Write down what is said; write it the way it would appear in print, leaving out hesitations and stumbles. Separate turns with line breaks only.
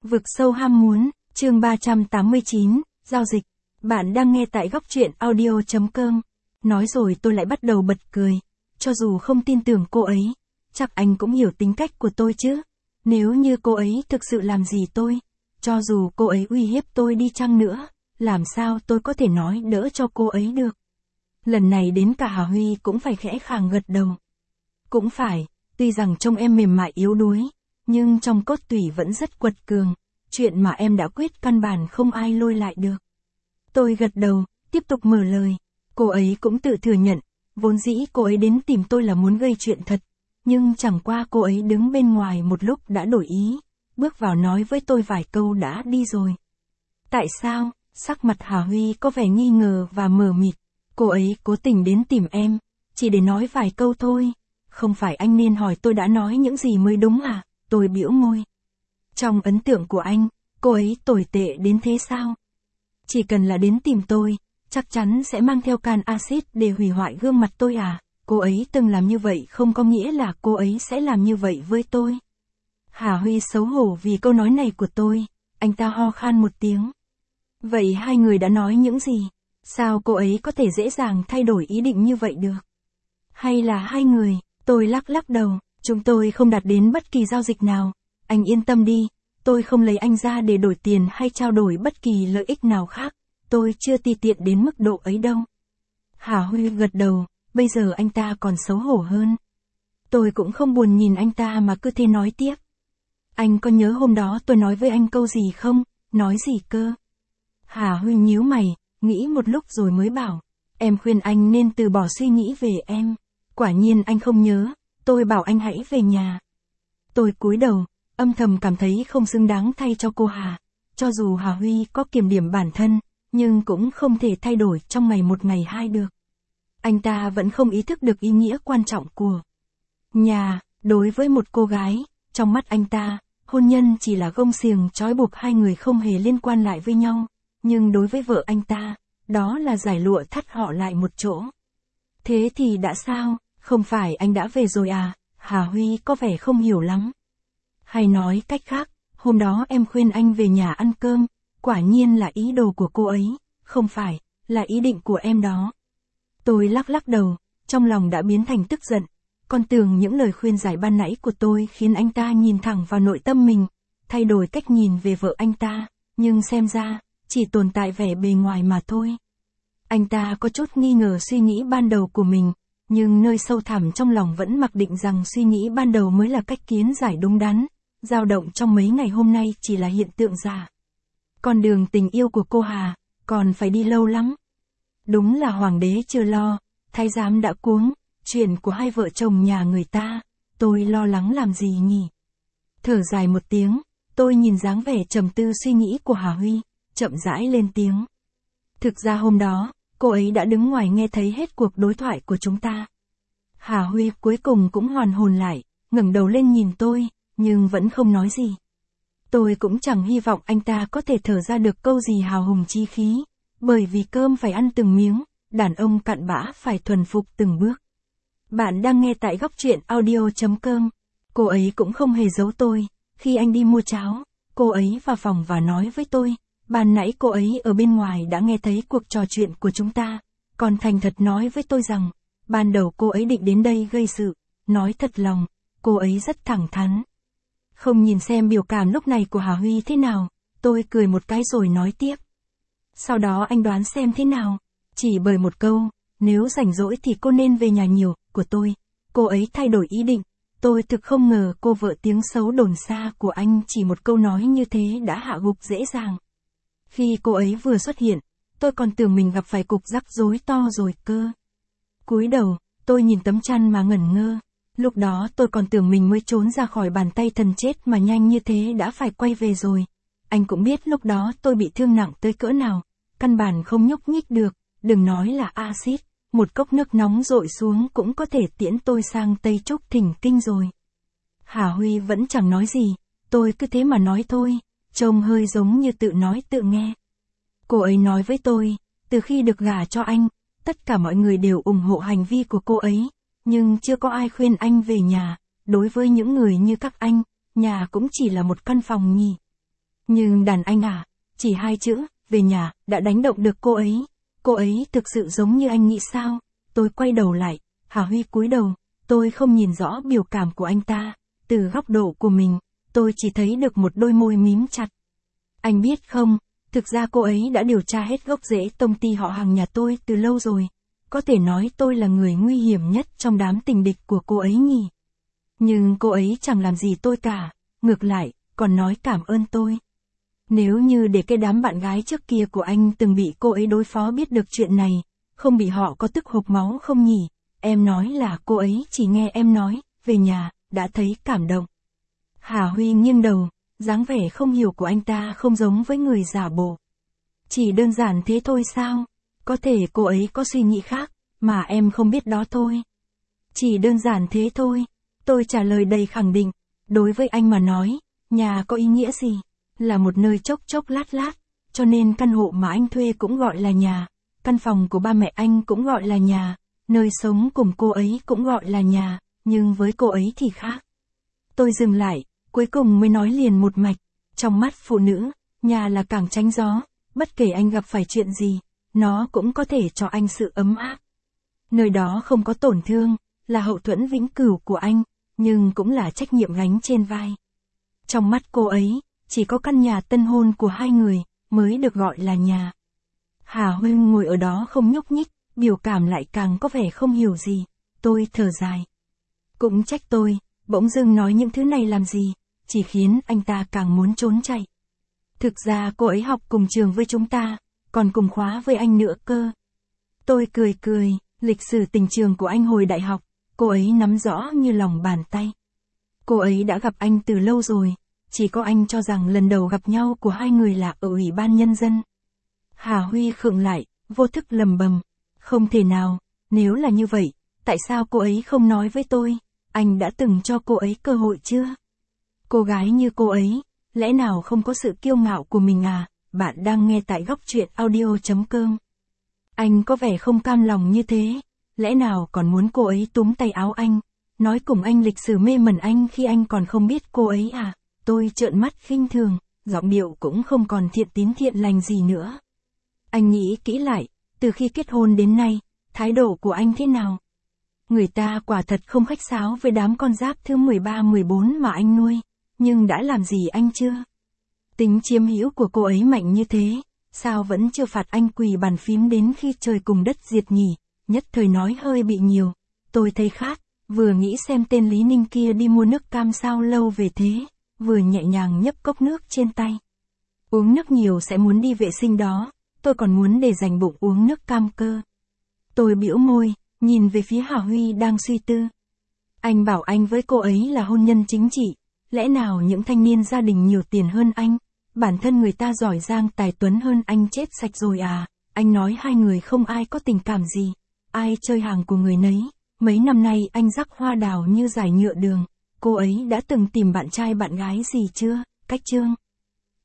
Vực sâu ham muốn, chương 389, giao dịch. Bạn đang nghe tại góc truyện audio.com. Nói rồi tôi lại bắt đầu bật cười. Cho dù không tin tưởng cô ấy, chắc anh cũng hiểu tính cách của tôi chứ. Nếu như cô ấy thực sự làm gì tôi, cho dù cô ấy uy hiếp tôi đi chăng nữa, làm sao tôi có thể nói đỡ cho cô ấy được. Lần này đến cả Hà Huy cũng phải khẽ khàng gật đầu. Cũng phải, tuy rằng trông em mềm mại yếu đuối, nhưng trong cốt tủy vẫn rất quật cường, chuyện mà em đã quyết căn bản không ai lôi lại được. Tôi gật đầu, tiếp tục mở lời, cô ấy cũng tự thừa nhận, vốn dĩ cô ấy đến tìm tôi là muốn gây chuyện thật, nhưng chẳng qua cô ấy đứng bên ngoài một lúc đã đổi ý, bước vào nói với tôi vài câu đã đi rồi. Tại sao? Sắc mặt Hà Huy có vẻ nghi ngờ và mờ mịt, cô ấy cố tình đến tìm em, chỉ để nói vài câu thôi. Không phải anh nên hỏi tôi đã nói những gì mới đúng à? Tôi bĩu môi. Trong ấn tượng của anh, cô ấy tồi tệ đến thế sao? Chỉ cần là đến tìm tôi, chắc chắn sẽ mang theo can axit để hủy hoại gương mặt tôi à? Cô ấy từng làm như vậy không có nghĩa là cô ấy sẽ làm như vậy với tôi. Hà Huy xấu hổ vì câu nói này của tôi, anh ta ho khan một tiếng. Vậy hai người đã nói những gì? Sao cô ấy có thể dễ dàng thay đổi ý định như vậy được? Hay là hai người? Tôi lắc đầu, chúng tôi không đạt đến bất kỳ giao dịch nào, anh yên tâm đi, tôi không lấy anh ra để đổi tiền hay trao đổi bất kỳ lợi ích nào khác, tôi chưa ti tiện đến mức độ ấy đâu. Hà Huy gật đầu, bây giờ anh ta còn xấu hổ hơn. Tôi cũng không buồn nhìn anh ta mà cứ thế nói tiếp. Anh có nhớ hôm đó tôi nói với anh câu gì không? Nói gì cơ? Hà Huy nhíu mày, nghĩ một lúc rồi mới bảo, em khuyên anh nên từ bỏ suy nghĩ về em. Quả nhiên anh không nhớ, tôi bảo anh hãy về nhà. Tôi cúi đầu, âm thầm cảm thấy không xứng đáng thay cho cô Hà. Cho dù Hà Huy có kiểm điểm bản thân, nhưng cũng không thể thay đổi trong ngày một ngày hai được. Anh ta vẫn không ý thức được ý nghĩa quan trọng của nhà, đối với một cô gái, trong mắt anh ta, hôn nhân chỉ là gông xiềng trói buộc hai người không hề liên quan lại với nhau, nhưng đối với vợ anh ta, đó là giải lụa thắt họ lại một chỗ. Thế thì đã sao? Không phải anh đã về rồi à? Hà Huy có vẻ không hiểu lắm. Hay nói cách khác, hôm đó em khuyên anh về nhà ăn cơm, quả nhiên là ý đồ của cô ấy, không phải, là ý định của em đó. Tôi lắc đầu, trong lòng đã biến thành tức giận, còn tưởng những lời khuyên giải ban nãy của tôi khiến anh ta nhìn thẳng vào nội tâm mình, thay đổi cách nhìn về vợ anh ta, nhưng xem ra, chỉ tồn tại vẻ bề ngoài mà thôi. Anh ta có chút nghi ngờ suy nghĩ ban đầu của mình, nhưng nơi sâu thẳm trong lòng vẫn mặc định rằng suy nghĩ ban đầu mới là cách kiến giải đúng đắn, dao động trong mấy ngày hôm nay chỉ là hiện tượng giả. Con đường tình yêu của cô Hà, còn phải đi lâu lắm. Đúng là hoàng đế chưa lo, thái giám đã cuống, chuyện của hai vợ chồng nhà người ta, tôi lo lắng làm gì nhỉ? Thở dài một tiếng, tôi nhìn dáng vẻ trầm tư suy nghĩ của Hà Huy, chậm rãi lên tiếng. Thực ra hôm đó, cô ấy đã đứng ngoài nghe thấy hết cuộc đối thoại của chúng ta. Hà Huy cuối cùng cũng hoàn hồn lại, ngẩng đầu lên nhìn tôi, nhưng vẫn không nói gì. Tôi cũng chẳng hy vọng anh ta có thể thở ra được câu gì hào hùng chi khí, bởi vì cơm phải ăn từng miếng, đàn ông cặn bã phải thuần phục từng bước. Bạn đang nghe tại góc truyện audio.com. Cô ấy cũng không hề giấu tôi, khi anh đi mua cháo, cô ấy vào phòng và nói với tôi. Ban nãy cô ấy ở bên ngoài đã nghe thấy cuộc trò chuyện của chúng ta, còn thành thật nói với tôi rằng, ban đầu cô ấy định đến đây gây sự, nói thật lòng, cô ấy rất thẳng thắn. Không nhìn xem biểu cảm lúc này của Hà Huy thế nào, tôi cười một cái rồi nói tiếp. Sau đó anh đoán xem thế nào, chỉ bởi một câu, nếu rảnh rỗi thì cô nên về nhà nhiều, của tôi, cô ấy thay đổi ý định, tôi thực không ngờ cô vợ tiếng xấu đồn xa của anh chỉ một câu nói như thế đã hạ gục dễ dàng. Khi cô ấy vừa xuất hiện, tôi còn tưởng mình gặp phải cục rắc rối to rồi cơ. Cúi đầu, tôi nhìn tấm chăn mà ngẩn ngơ. Lúc đó tôi còn tưởng mình mới trốn ra khỏi bàn tay thần chết mà nhanh như thế đã phải quay về rồi. Anh cũng biết lúc đó tôi bị thương nặng tới cỡ nào, căn bản không nhúc nhích được, đừng nói là axit, một cốc nước nóng dội xuống cũng có thể tiễn tôi sang Tây Trúc thỉnh kinh rồi. Hà Huy vẫn chẳng nói gì, tôi cứ thế mà nói thôi. Trông hơi giống như tự nói tự nghe. Cô ấy nói với tôi, từ khi được gả cho anh, tất cả mọi người đều ủng hộ hành vi của cô ấy, nhưng chưa có ai khuyên anh về nhà, đối với những người như các anh, nhà cũng chỉ là một căn phòng nhỉ. Nhưng đàn anh à, chỉ 2 chữ, về nhà, đã đánh động được cô ấy. Cô ấy thực sự giống như anh nghĩ sao? Tôi quay đầu lại, Hà Huy cúi đầu, tôi không nhìn rõ biểu cảm của anh ta. Từ góc độ của mình, tôi chỉ thấy được một đôi môi mím chặt. Anh biết không, thực ra cô ấy đã điều tra hết gốc rễ tông ty họ hàng nhà tôi từ lâu rồi. Có thể nói tôi là người nguy hiểm nhất trong đám tình địch của cô ấy nhỉ. Nhưng cô ấy chẳng làm gì tôi cả, ngược lại, còn nói cảm ơn tôi. Nếu như để cái đám bạn gái trước kia của anh từng bị cô ấy đối phó biết được chuyện này, không bị họ có tức hộc máu không nhỉ? Em nói là cô ấy chỉ nghe em nói, về nhà, đã thấy cảm động. Hà Huy nghiêng đầu, dáng vẻ không hiểu của anh ta không giống với người giả bộ. Chỉ đơn giản thế thôi sao? Có thể cô ấy có suy nghĩ khác, mà em không biết đó thôi. Chỉ đơn giản thế thôi. Tôi trả lời đầy khẳng định. Đối với anh mà nói, nhà có ý nghĩa gì? Là một nơi chốc chốc lát lát, cho nên căn hộ mà anh thuê cũng gọi là nhà, căn phòng của ba mẹ anh cũng gọi là nhà, nơi sống cùng cô ấy cũng gọi là nhà, nhưng với cô ấy thì khác. Tôi dừng lại, cuối cùng mới nói liền một mạch, trong mắt phụ nữ, nhà là cảng tránh gió, bất kể anh gặp phải chuyện gì, nó cũng có thể cho anh sự ấm áp. Nơi đó không có tổn thương, là hậu thuẫn vĩnh cửu của anh, nhưng cũng là trách nhiệm gánh trên vai. Trong mắt cô ấy, chỉ có căn nhà tân hôn của hai người, mới được gọi là nhà. Hà Huy ngồi ở đó không nhúc nhích, biểu cảm lại càng có vẻ không hiểu gì. Tôi thở dài. Cũng trách tôi, bỗng dưng nói những thứ này làm gì, chỉ khiến anh ta càng muốn trốn chạy. Thực ra cô ấy học cùng trường với chúng ta, còn cùng khóa với anh nữa cơ. Tôi cười, lịch sử tình trường của anh hồi đại học, cô ấy nắm rõ như lòng bàn tay. Cô ấy đã gặp anh từ lâu rồi, chỉ có anh cho rằng lần đầu gặp nhau của hai người là ở Ủy ban Nhân dân. Hà Huy khựng lại, vô thức lầm bầm. Không thể nào, nếu là như vậy, tại sao cô ấy không nói với tôi? Anh đã từng cho cô ấy cơ hội chưa? Cô gái như cô ấy, lẽ nào không có sự kiêu ngạo của mình à? Bạn đang nghe tại góc truyện audio.com. Anh có vẻ không cam lòng như thế, lẽ nào còn muốn cô ấy túm tay áo anh, nói cùng anh lịch sử mê mẩn anh khi anh còn không biết cô ấy à? Tôi trợn mắt khinh thường, giọng điệu cũng không còn thiện tín thiện lành gì nữa. Anh nghĩ kỹ lại, từ khi kết hôn đến nay, thái độ của anh thế nào? Người ta quả thật không khách sáo với đám con giáp thứ 13-14 mà anh nuôi, nhưng đã làm gì anh chưa? Tính chiếm hữu của cô ấy mạnh như thế, sao vẫn chưa phạt anh quỳ bàn phím đến khi trời cùng đất diệt nhỉ? Nhất thời nói hơi bị nhiều. Tôi thấy khát, vừa nghĩ xem tên Lý Ninh kia đi mua nước cam sao lâu về thế, vừa nhẹ nhàng nhấp cốc nước trên tay. Uống nước nhiều sẽ muốn đi vệ sinh đó, tôi còn muốn để dành bụng uống nước cam cơ. Tôi bĩu môi, nhìn về phía Hà Huy đang suy tư. Anh bảo anh với cô ấy là hôn nhân chính trị, lẽ nào những thanh niên gia đình nhiều tiền hơn anh, bản thân người ta giỏi giang tài tuấn hơn anh chết sạch rồi à? Anh nói hai người không ai có tình cảm gì, ai chơi hàng của người nấy. Mấy năm nay anh rắc hoa đào như dải nhựa đường, cô ấy đã từng tìm bạn trai bạn gái gì chưa? Cách chương